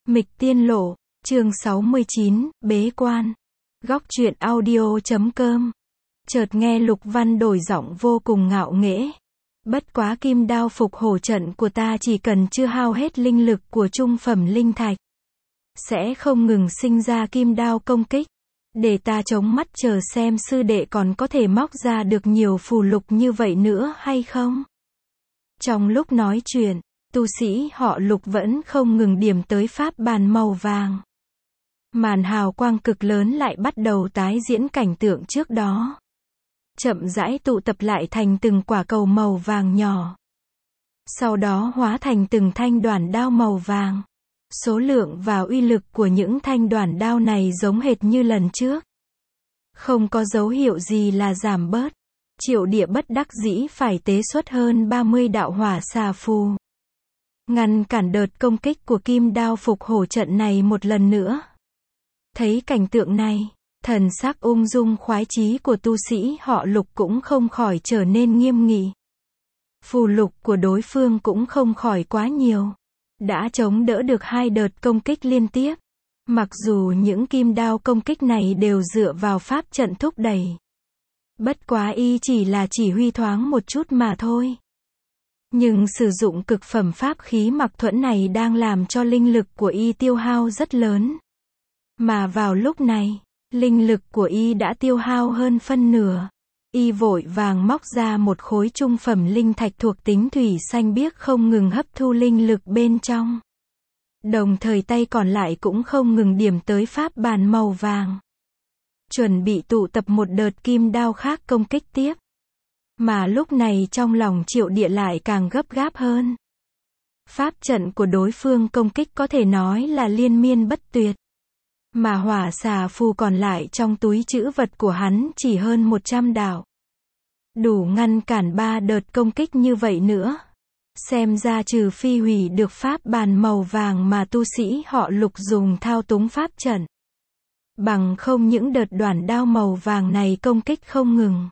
Mịch Tiên Lộ, chương 69, Bế Quan. Góc truyện audio.com. Chợt nghe Lục Văn đổi giọng vô cùng ngạo nghễ. Bất quá kim đao phục hổ trận của ta chỉ cần chưa hao hết linh lực của trung phẩm linh thạch, sẽ không ngừng sinh ra kim đao công kích. Để ta chống mắt chờ xem sư đệ còn có thể móc ra được nhiều phù lục như vậy nữa hay không. Trong lúc nói chuyện, tu sĩ họ Lục vẫn không ngừng điểm tới pháp bàn màu vàng. Màn hào quang cực lớn lại bắt đầu tái diễn cảnh tượng trước đó. Chậm rãi tụ tập lại thành từng quả cầu màu vàng nhỏ. Sau đó hóa thành từng thanh đoản đao màu vàng. Số lượng và uy lực của những thanh đoản đao này giống hệt như lần trước. Không có dấu hiệu gì là giảm bớt. Triệu Địa bất đắc dĩ phải tế xuất hơn 30 đạo hỏa xà phù, ngăn cản đợt công kích của kim đao phục hổ trận này một lần nữa. Thấy cảnh tượng này, thần sắc ung dung khoái chí của tu sĩ họ Lục cũng không khỏi trở nên nghiêm nghị. Phù lục của đối phương cũng không khỏi quá nhiều, đã chống đỡ được 2 đợt công kích liên tiếp. Mặc dù những kim đao công kích này đều dựa vào pháp trận thúc đẩy, bất quá y chỉ là chỉ huy thoáng một chút mà thôi. Nhưng sử dụng cực phẩm pháp khí mặc thuẫn này đang làm cho linh lực của y tiêu hao rất lớn. Mà vào lúc này, linh lực của y đã tiêu hao hơn phân nửa. Y vội vàng móc ra một khối trung phẩm linh thạch thuộc tính thủy xanh biếc không ngừng hấp thu linh lực bên trong. Đồng thời tay còn lại cũng không ngừng điểm tới pháp bàn màu vàng, chuẩn bị tụ tập một đợt kim đao khác công kích tiếp. Mà lúc này trong lòng Triệu Địa lại càng gấp gáp hơn. Pháp trận của đối phương công kích có thể nói là liên miên bất tuyệt. Mà hỏa xà phù còn lại trong túi trữ vật của hắn chỉ hơn 100 đạo. Đủ ngăn cản 3 đợt công kích như vậy nữa. Xem ra trừ phi hủy được pháp bàn màu vàng mà tu sĩ họ Lục dùng thao túng pháp trận, bằng không những đợt đoản đao màu vàng này công kích không ngừng,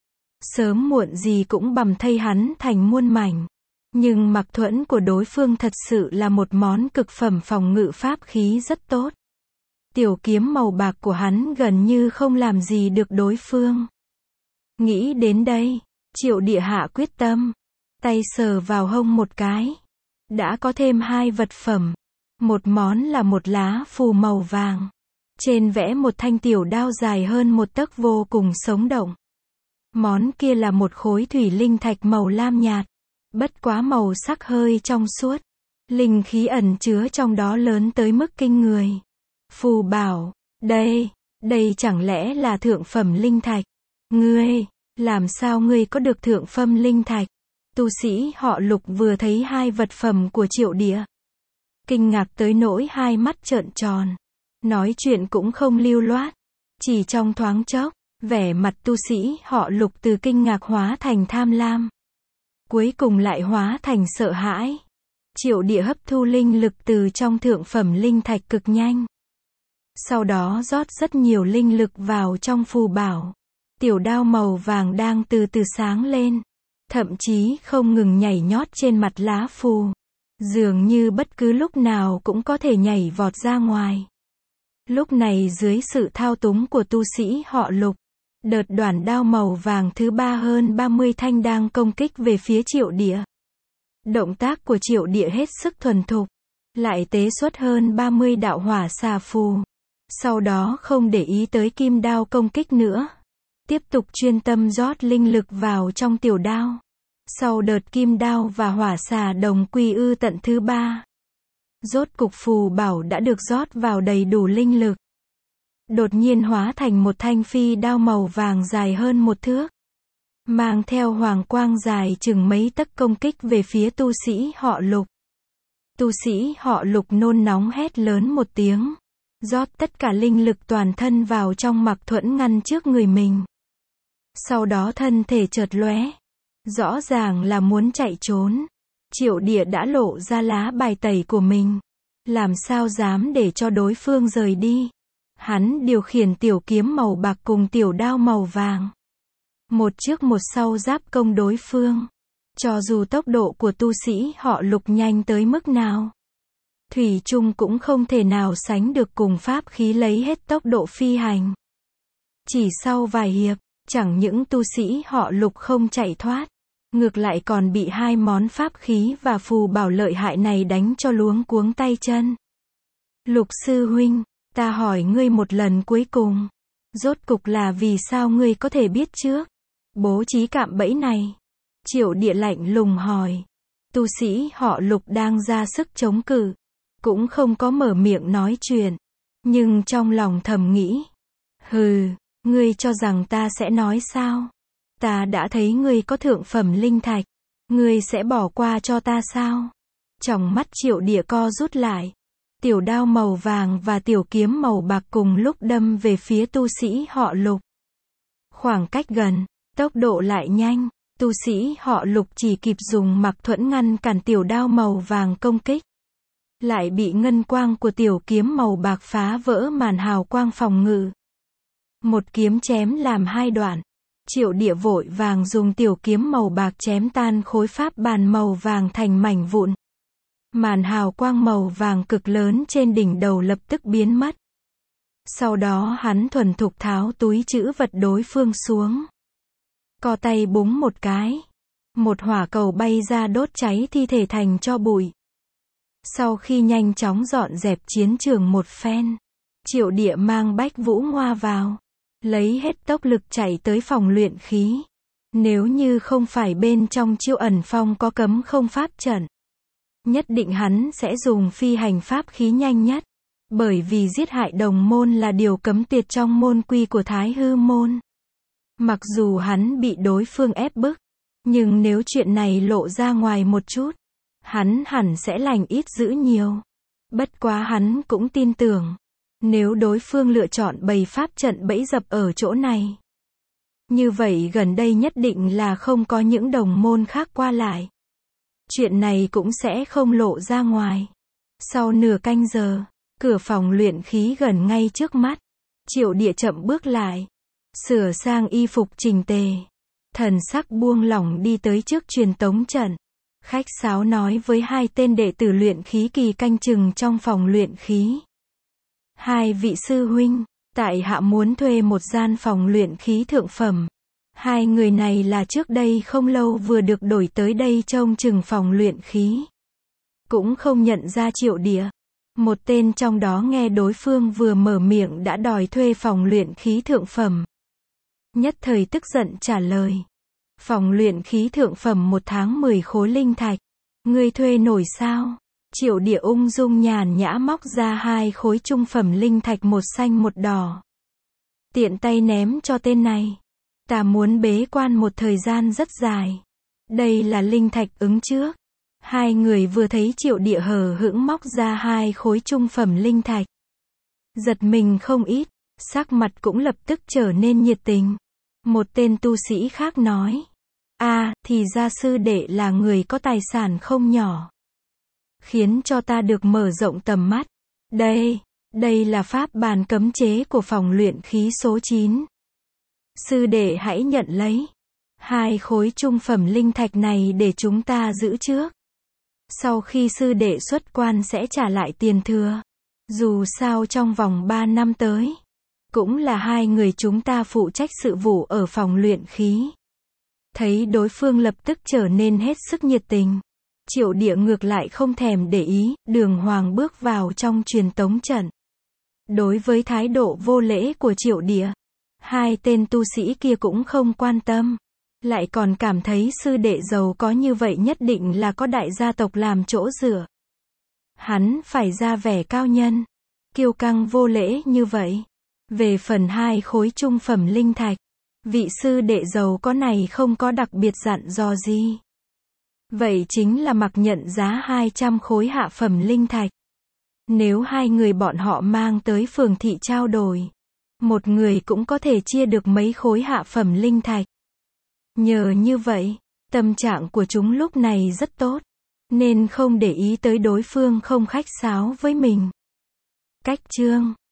sớm muộn gì cũng bầm thây hắn thành muôn mảnh. Nhưng mặc thuẫn của đối phương thật sự là một món cực phẩm phòng ngự pháp khí rất tốt. Tiểu kiếm màu bạc của hắn gần như không làm gì được đối phương. Nghĩ đến đây, Triệu Địa hạ quyết tâm, tay sờ vào hông một cái. Đã có thêm 2 vật phẩm. Một món là một lá phù màu vàng. Trên vẽ một thanh tiểu đao dài hơn 1 tấc vô cùng sống động. Món kia là một khối thủy linh thạch màu lam nhạt. Bất quá màu sắc hơi trong suốt. Linh khí ẩn chứa trong đó lớn tới mức kinh người. Phù bảo, đây chẳng lẽ là thượng phẩm linh thạch? Ngươi, làm sao ngươi có được thượng phẩm linh thạch? Tu sĩ họ Lục vừa thấy 2 vật phẩm của Triệu Địa, kinh ngạc tới nỗi 2 mắt trợn tròn. Nói chuyện cũng không lưu loát. Chỉ trong thoáng chốc, vẻ mặt tu sĩ họ Lục từ kinh ngạc hóa thành tham lam, cuối cùng lại hóa thành sợ hãi. Triệu Địa hấp thu linh lực từ trong thượng phẩm linh thạch cực nhanh. Sau đó rót rất nhiều linh lực vào trong phù bảo. Tiểu đao màu vàng đang từ từ sáng lên, thậm chí không ngừng nhảy nhót trên mặt lá phù, dường như bất cứ lúc nào cũng có thể nhảy vọt ra ngoài. Lúc này dưới sự thao túng của tu sĩ họ Lục, đợt đoản đao màu vàng thứ 3 hơn 30 thanh đang công kích về phía Triệu Địa. Động tác của Triệu Địa hết sức thuần thục, lại tế xuất hơn 30 đạo hỏa xà phù. Sau đó không để ý tới kim đao công kích nữa, tiếp tục chuyên tâm rót linh lực vào trong tiểu đao. Sau đợt kim đao và hỏa xà đồng quy ư tận thứ 3, rốt cục phù bảo đã được rót vào đầy đủ linh lực. Đột nhiên hóa thành một thanh phi đao màu vàng dài hơn 1 thước, mang theo hoàng quang dài chừng mấy tấc công kích về phía tu sĩ họ Lục. Tu sĩ họ Lục nôn nóng hét lớn một tiếng, rót tất cả linh lực toàn thân vào trong mặc thuẫn ngăn trước người mình. Sau đó thân thể chợt lóe, rõ ràng là muốn chạy trốn. Triệu Địa đã lộ ra lá bài tẩy của mình, làm sao dám để cho đối phương rời đi. Hắn điều khiển tiểu kiếm màu bạc cùng tiểu đao màu vàng, một trước một sau giáp công đối phương. Cho dù tốc độ của tu sĩ họ Lục nhanh tới mức nào, thủy chung cũng không thể nào sánh được cùng pháp khí lấy hết tốc độ phi hành. Chỉ sau vài hiệp, chẳng những tu sĩ họ Lục không chạy thoát, ngược lại còn bị hai món pháp khí và phù bảo lợi hại này đánh cho luống cuống tay chân. Lục sư huynh, ta hỏi ngươi một lần cuối cùng, rốt cục là vì sao ngươi có thể biết trước bố trí cạm bẫy này? Triệu Địa lạnh lùng hỏi. Tu sĩ họ Lục đang ra sức chống cự, cũng không có mở miệng nói chuyện, nhưng trong lòng thầm nghĩ, hừ, ngươi cho rằng ta sẽ nói sao? Ta đã thấy ngươi có thượng phẩm linh thạch, ngươi sẽ bỏ qua cho ta sao? Trong mắt Triệu Địa co rút lại, tiểu đao màu vàng và tiểu kiếm màu bạc cùng lúc đâm về phía tu sĩ họ Lục. Khoảng cách gần, tốc độ lại nhanh, tu sĩ họ Lục chỉ kịp dùng mặc thuẫn ngăn cản tiểu đao màu vàng công kích, lại bị ngân quang của tiểu kiếm màu bạc phá vỡ màn hào quang phòng ngự. Một kiếm chém làm hai đoạn. Triệu Địa vội vàng dùng tiểu kiếm màu bạc chém tan khối pháp bàn màu vàng thành mảnh vụn. Màn hào quang màu vàng cực lớn trên đỉnh đầu lập tức biến mất. Sau đó hắn thuần thục tháo túi trữ vật đối phương xuống. Co tay búng một cái. Một hỏa cầu bay ra đốt cháy thi thể thành tro bụi. Sau khi nhanh chóng dọn dẹp chiến trường một phen, Triệu Địa mang Bách Vũ Ngoa vào, lấy hết tốc lực chạy tới phòng luyện khí. Nếu như không phải bên trong Chiêu Ẩn Phong có cấm không pháp trận, nhất định hắn sẽ dùng phi hành pháp khí nhanh nhất, bởi vì giết hại đồng môn là điều cấm tuyệt trong môn quy của Thái Hư môn. Mặc dù hắn bị đối phương ép bức, nhưng nếu chuyện này lộ ra ngoài một chút, hắn hẳn sẽ lành ít dữ nhiều. Bất quá hắn cũng tin tưởng, nếu đối phương lựa chọn bày pháp trận bẫy dập ở chỗ này, như vậy gần đây nhất định là không có những đồng môn khác qua lại. Chuyện này cũng sẽ không lộ ra ngoài. Sau nửa canh giờ, cửa phòng luyện khí gần ngay trước mắt. Triệu Địa chậm bước lại, sửa sang y phục chỉnh tề, thần sắc buông lỏng đi tới trước truyền tống trận. Khách sáo nói với hai tên đệ tử luyện khí kỳ canh chừng trong phòng luyện khí. Hai vị sư huynh, tại hạ muốn thuê một gian phòng luyện khí thượng phẩm. Hai người này là trước đây không lâu vừa được đổi tới đây trông chừng phòng luyện khí. Cũng không nhận ra Triệu Địa. Một tên trong đó nghe đối phương vừa mở miệng đã đòi thuê phòng luyện khí thượng phẩm. Nhất thời tức giận trả lời. Phòng luyện khí thượng phẩm 1 tháng 10 khối linh thạch. Ngươi thuê nổi sao? Triệu Địa ung dung nhàn nhã móc ra 2 khối trung phẩm linh thạch, một xanh một đỏ. Tiện tay ném cho tên này. Ta muốn bế quan một thời gian rất dài. Đây là linh thạch ứng trước. Hai người vừa thấy Triệu Địa hờ hững móc ra 2 khối trung phẩm linh thạch, giật mình không ít, sắc mặt cũng lập tức trở nên nhiệt tình. Một tên tu sĩ khác nói, thì ra sư đệ là người có tài sản không nhỏ, khiến cho ta được mở rộng tầm mắt. Đây là pháp bàn cấm chế của phòng luyện khí số 9. Sư đệ hãy nhận lấy. 2 khối trung phẩm linh thạch này để chúng ta giữ trước. Sau khi sư đệ xuất quan sẽ trả lại tiền thừa. Dù sao trong vòng 3 năm tới, cũng là hai người chúng ta phụ trách sự vụ ở phòng luyện khí. Thấy đối phương lập tức trở nên hết sức nhiệt tình, Triệu Địa ngược lại không thèm để ý, đường hoàng bước vào trong truyền tống trận. Đối với thái độ vô lễ của Triệu Địa, hai tên tu sĩ kia cũng không quan tâm, lại còn cảm thấy sư đệ giàu có như vậy nhất định là có đại gia tộc làm chỗ dựa. Hắn phải ra vẻ cao nhân, kiêu căng vô lễ như vậy. Về phần 2 khối trung phẩm linh thạch, vị sư đệ giàu có này không có đặc biệt dặn dò gì. Vậy chính là mặc nhận giá 200 khối hạ phẩm linh thạch. Nếu hai người bọn họ mang tới phường thị trao đổi, một người cũng có thể chia được mấy khối hạ phẩm linh thạch. Nhờ như vậy, tâm trạng của chúng lúc này rất tốt, nên không để ý tới đối phương không khách sáo với mình. Cách chương